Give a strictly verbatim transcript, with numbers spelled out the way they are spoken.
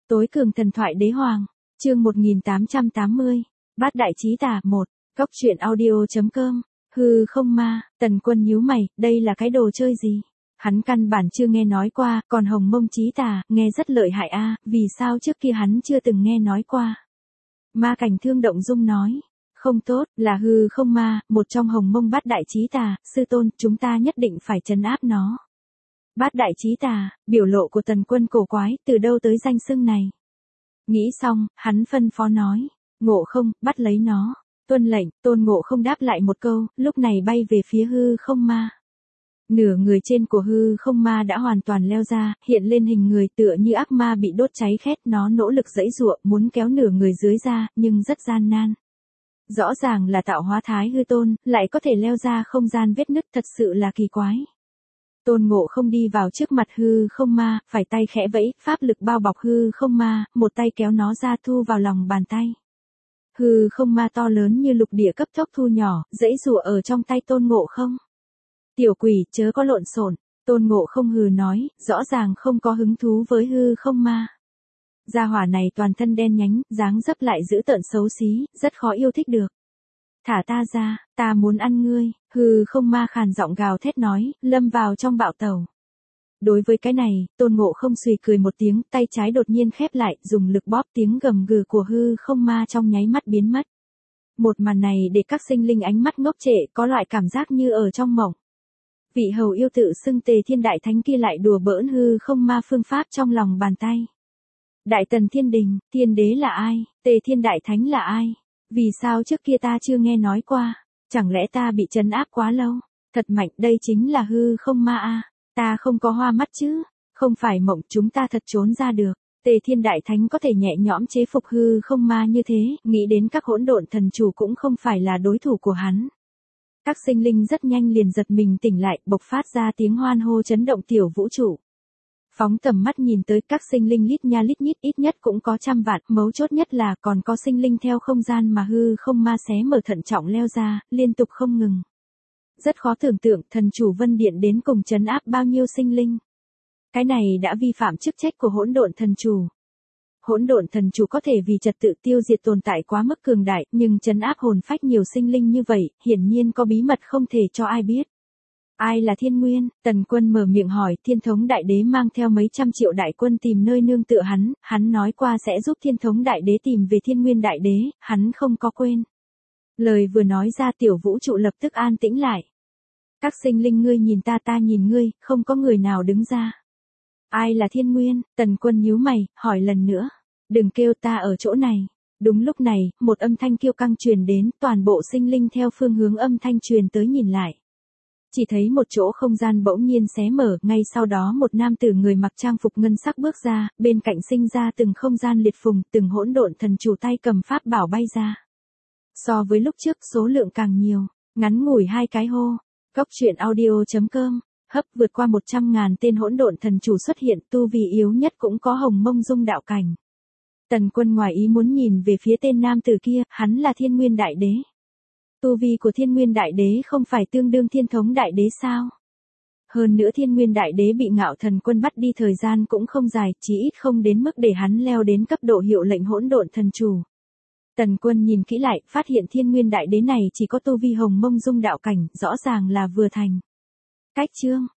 Tối cường thần thoại đế hoàng, chương một nghìn tám trăm tám mươi, Bát đại chí tà một, Cóc truyện audio.com, hư không ma, Tần Quân nhíu mày, đây là cái đồ chơi gì? Hắn căn bản chưa nghe nói qua, còn hồng mông chí tà, nghe rất lợi hại a, vì sao trước kia hắn chưa từng nghe nói qua? Ma Cảnh Thương động dung nói, không tốt, là hư không ma, một trong hồng mông bát đại chí tà, sư tôn, chúng ta nhất định phải trấn áp nó. Bát đại chí tà, biểu lộ của Tần Quân cổ quái, từ đâu tới danh xưng này? Nghĩ xong, hắn phân phó nói, Ngộ Không, bắt lấy nó. Tuân lệnh, Tôn Ngộ Không đáp lại một câu, lúc này bay về phía hư không ma. Nửa người trên của hư không ma đã hoàn toàn leo ra, hiện lên hình người tựa như ác ma bị đốt cháy khét, nó nỗ lực giãy giụa, muốn kéo nửa người dưới ra, nhưng rất gian nan. Rõ ràng là tạo hóa thái hư tôn, lại có thể leo ra không gian vết nứt, thật sự là kỳ quái. Tôn Ngộ Không đi vào trước mặt hư không ma, phải tay khẽ vẫy, pháp lực bao bọc hư không ma, một tay kéo nó ra thu vào lòng bàn tay. Hư không ma to lớn như lục địa cấp tốc thu nhỏ, giãy giụa ở trong tay Tôn Ngộ Không. Tiểu quỷ, chớ có lộn xộn, Tôn Ngộ Không hừ nói, rõ ràng không có hứng thú với hư không ma. Gia hỏa này toàn thân đen nhánh, dáng dấp lại dữ tợn xấu xí, rất khó yêu thích được. Thả ta ra, ta muốn ăn ngươi, hư không ma khàn giọng gào thét nói, lâm vào trong bạo tẩu. Đối với cái này, Tôn Ngộ Không xùy cười một tiếng, tay trái đột nhiên khép lại, dùng lực bóp, tiếng gầm gừ của hư không ma trong nháy mắt biến mất. Một màn này để các sinh linh ánh mắt ngốc trệ, có loại cảm giác như ở trong mộng. Vị hầu yêu tự xưng Tề Thiên Đại Thánh kia lại đùa bỡn hư không ma phương pháp trong lòng bàn tay. Đại Tần Thiên Đình, Thiên Đế là ai? Tề Thiên Đại Thánh là ai? Vì sao trước kia ta chưa nghe nói qua? Chẳng lẽ ta bị trấn áp quá lâu? Thật mạnh, đây chính là hư không ma a. Ta không có hoa mắt chứ? Không phải mộng, chúng ta thật trốn ra được. Tề Thiên Đại Thánh có thể nhẹ nhõm chế phục hư không ma như thế, nghĩ đến các hỗn độn thần chủ cũng không phải là đối thủ của hắn. Các sinh linh rất nhanh liền giật mình tỉnh lại, bộc phát ra tiếng hoan hô chấn động tiểu vũ trụ. Phóng tầm mắt nhìn tới các sinh linh lít nha lít nhít, ít nhất cũng có trăm vạn, mấu chốt nhất là còn có sinh linh theo không gian mà hư không ma xé mở thận trọng leo ra, liên tục không ngừng. Rất khó tưởng tượng thần chủ Vân Điện đến cùng trấn áp bao nhiêu sinh linh. Cái này đã vi phạm chức trách của hỗn độn thần chủ. Hỗn độn thần chủ có thể vì trật tự tiêu diệt tồn tại quá mức cường đại, nhưng trấn áp hồn phách nhiều sinh linh như vậy, hiển nhiên có bí mật không thể cho ai biết. Ai là Thiên Nguyên? Tần Quân mở miệng hỏi, Thiên Thống Đại Đế mang theo mấy trăm triệu đại quân tìm nơi nương tựa hắn, hắn nói qua sẽ giúp Thiên Thống Đại Đế tìm về Thiên Nguyên Đại Đế, hắn không có quên. Lời vừa nói ra tiểu vũ trụ lập tức an tĩnh lại. Các sinh linh ngươi nhìn ta ta nhìn ngươi, không có người nào đứng ra. Ai là Thiên Nguyên? Tần Quân nhíu mày, hỏi lần nữa. Đừng kêu ta ở chỗ này. Đúng lúc này, một âm thanh kiêu căng truyền đến, toàn bộ sinh linh theo phương hướng âm thanh truyền tới nhìn lại. Chỉ thấy một chỗ không gian bỗng nhiên xé mở, ngay sau đó một nam tử người mặc trang phục ngân sắc bước ra, bên cạnh sinh ra từng không gian liệt phùng, từng hỗn độn thần chủ tay cầm pháp bảo bay ra. So với lúc trước số lượng càng nhiều, ngắn ngủi hai cái hô. Cóc truyện audio.com, hấp vượt qua một trăm ngàn tên hỗn độn thần chủ xuất hiện, tu vi yếu nhất cũng có hồng mông dung đạo cảnh. Tần Quân ngoài ý muốn nhìn về phía tên nam tử kia, hắn là Thiên Nguyên Đại Đế. Tu vi của Thiên Nguyên Đại Đế không phải tương đương Thiên Thống Đại Đế sao? Hơn nữa Thiên Nguyên Đại Đế bị Ngạo Thần Quân bắt đi thời gian cũng không dài, chỉ ít không đến mức để hắn leo đến cấp độ hiệu lệnh hỗn độn thần chủ. Tần Quân nhìn kỹ lại, phát hiện Thiên Nguyên Đại Đế này chỉ có tu vi hồng mông dung đạo cảnh, rõ ràng là vừa thành. Cách chương,